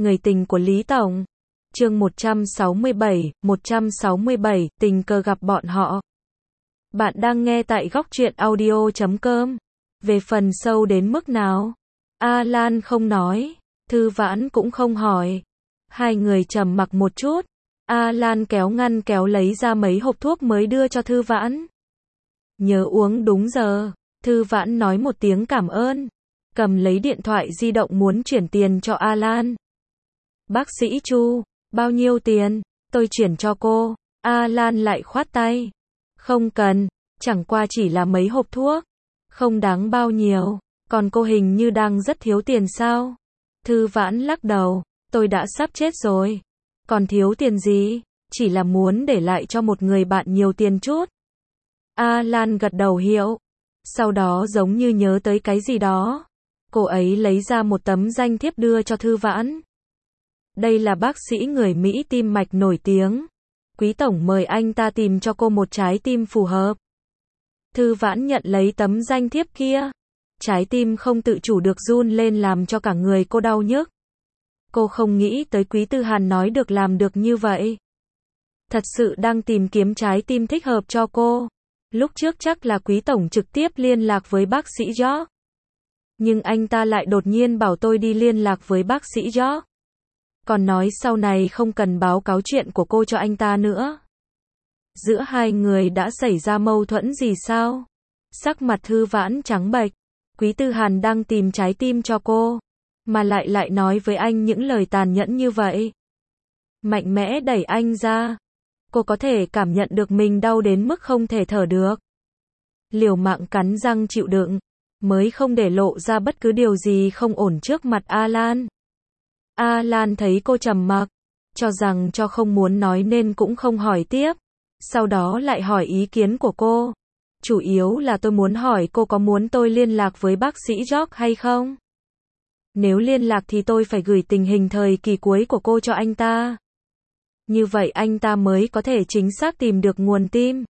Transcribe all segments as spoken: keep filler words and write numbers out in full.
Người tình của Lý Tổng. Chương một trăm sáu mươi bảy, một trăm sáu mươi bảy, tình cờ gặp bọn họ. Bạn đang nghe tại góc truyện audio chấm com. Về phần sâu đến mức nào? Alan không nói, Thư Vãn cũng không hỏi. Hai người trầm mặc một chút. Alan kéo ngăn kéo lấy ra mấy hộp thuốc mới đưa cho Thư Vãn. Nhớ uống đúng giờ. Thư Vãn nói một tiếng cảm ơn. Cầm lấy điện thoại di động muốn chuyển tiền cho Alan. Bác sĩ Chu, bao nhiêu tiền? Tôi chuyển cho cô. Alan lại khoát tay. Không cần, chẳng qua chỉ là mấy hộp thuốc. Không đáng bao nhiêu. Còn cô hình như đang rất thiếu tiền sao? Thư Vãn lắc đầu. Tôi đã sắp chết rồi. Còn thiếu tiền gì? Chỉ là muốn để lại cho một người bạn nhiều tiền chút. Alan gật đầu hiểu. Sau đó giống như nhớ tới cái gì đó. Cô ấy lấy ra một tấm danh thiếp đưa cho Thư Vãn. Đây là bác sĩ người Mỹ tim mạch nổi tiếng. Quý tổng mời anh ta tìm cho cô một trái tim phù hợp. Thư Vãn nhận lấy tấm danh thiếp kia. Trái tim không tự chủ được run lên làm cho cả người cô đau nhức. Cô không nghĩ tới Quý Tư Hàn nói được làm được như vậy. Thật sự đang tìm kiếm trái tim thích hợp cho cô. Lúc trước chắc là Quý tổng trực tiếp liên lạc với bác sĩ George. Nhưng anh ta lại đột nhiên bảo tôi đi liên lạc với bác sĩ George. Còn nói sau này không cần báo cáo chuyện của cô cho anh ta nữa. Giữa hai người đã xảy ra mâu thuẫn gì sao? Sắc mặt Thư Vãn trắng bệch. Quý Tư Hàn đang tìm trái tim cho cô. Mà lại lại nói với anh những lời tàn nhẫn như vậy. Mạnh mẽ đẩy anh ra. Cô có thể cảm nhận được mình đau đến mức không thể thở được. Liều mạng cắn răng chịu đựng. Mới không để lộ ra bất cứ điều gì không ổn trước mặt Alan. Alan thấy cô trầm mặc. Cho rằng cho không muốn nói nên cũng không hỏi tiếp. Sau đó lại hỏi ý kiến của cô. Chủ yếu là tôi muốn hỏi cô có muốn tôi liên lạc với bác sĩ George hay không? Nếu liên lạc thì tôi phải gửi tình hình thời kỳ cuối của cô cho anh ta. Như vậy anh ta mới có thể chính xác tìm được nguồn tim.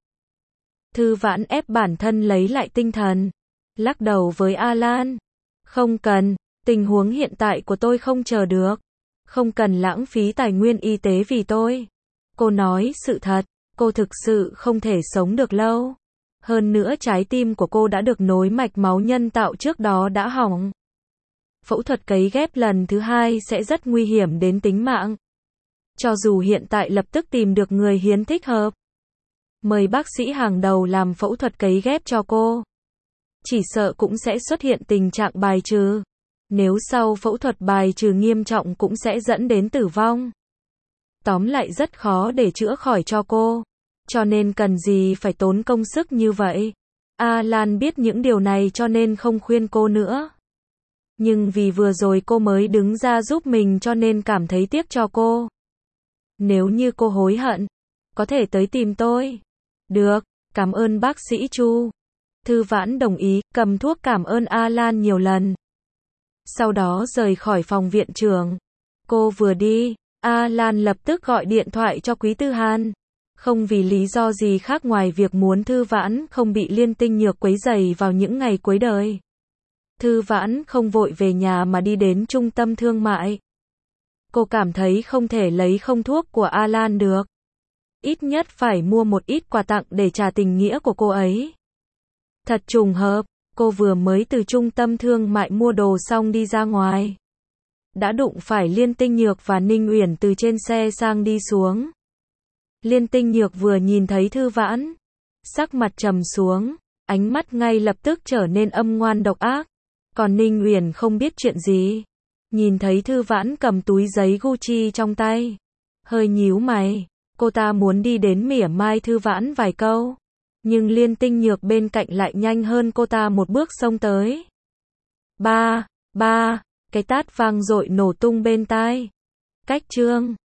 Thư Vãn ép bản thân lấy lại tinh thần. Lắc đầu với Alan. Không cần, tình huống hiện tại của tôi không chờ được. Không cần lãng phí tài nguyên y tế vì tôi. Cô nói sự thật, cô thực sự không thể sống được lâu. Hơn nữa trái tim của cô đã được nối mạch máu nhân tạo trước đó đã hỏng. Phẫu thuật cấy ghép lần thứ hai sẽ rất nguy hiểm đến tính mạng. Cho dù hiện tại lập tức tìm được người hiến thích hợp. Mời bác sĩ hàng đầu làm phẫu thuật cấy ghép cho cô. Chỉ sợ cũng sẽ xuất hiện tình trạng bài trừ. Nếu sau phẫu thuật bài trừ nghiêm trọng cũng sẽ dẫn đến tử vong. Tóm lại rất khó để chữa khỏi cho cô. Cho nên cần gì phải tốn công sức như vậy. Alan biết những điều này cho nên không khuyên cô nữa. Nhưng vì vừa rồi cô mới đứng ra giúp mình cho nên cảm thấy tiếc cho cô. Nếu như cô hối hận, có thể tới tìm tôi. Được, cảm ơn bác sĩ Chu. Thư Vãn đồng ý, cầm thuốc cảm ơn Alan nhiều lần. Sau đó rời khỏi phòng viện trưởng. Cô vừa đi, Alan lập tức gọi điện thoại cho Quý Tư Hàn. Không vì lý do gì khác ngoài việc muốn Thư Vãn không bị Liên Tinh Nhược quấy rầy vào những ngày cuối đời. Thư Vãn không vội về nhà mà đi đến trung tâm thương mại. Cô cảm thấy không thể lấy không thuốc của Alan được. Ít nhất phải mua một ít quà tặng để trả tình nghĩa của cô ấy. Thật trùng hợp, cô vừa mới từ trung tâm thương mại mua đồ xong đi ra ngoài. Đã đụng phải Liên Tinh Nhược và Ninh Uyển từ trên xe sang đi xuống. Liên Tinh Nhược vừa nhìn thấy Thư Vãn. Sắc mặt trầm xuống, ánh mắt ngay lập tức trở nên âm ngoan độc ác. Còn Ninh Uyển không biết chuyện gì. Nhìn thấy Thư Vãn cầm túi giấy Gucci trong tay. Hơi nhíu mày, cô ta muốn đi đến mỉa mai Thư Vãn vài câu. Nhưng Liên Tinh Nhược bên cạnh lại nhanh hơn cô ta một bước xông tới. Ba, ba, cái tát vang dội nổ tung bên tai. Cách chương.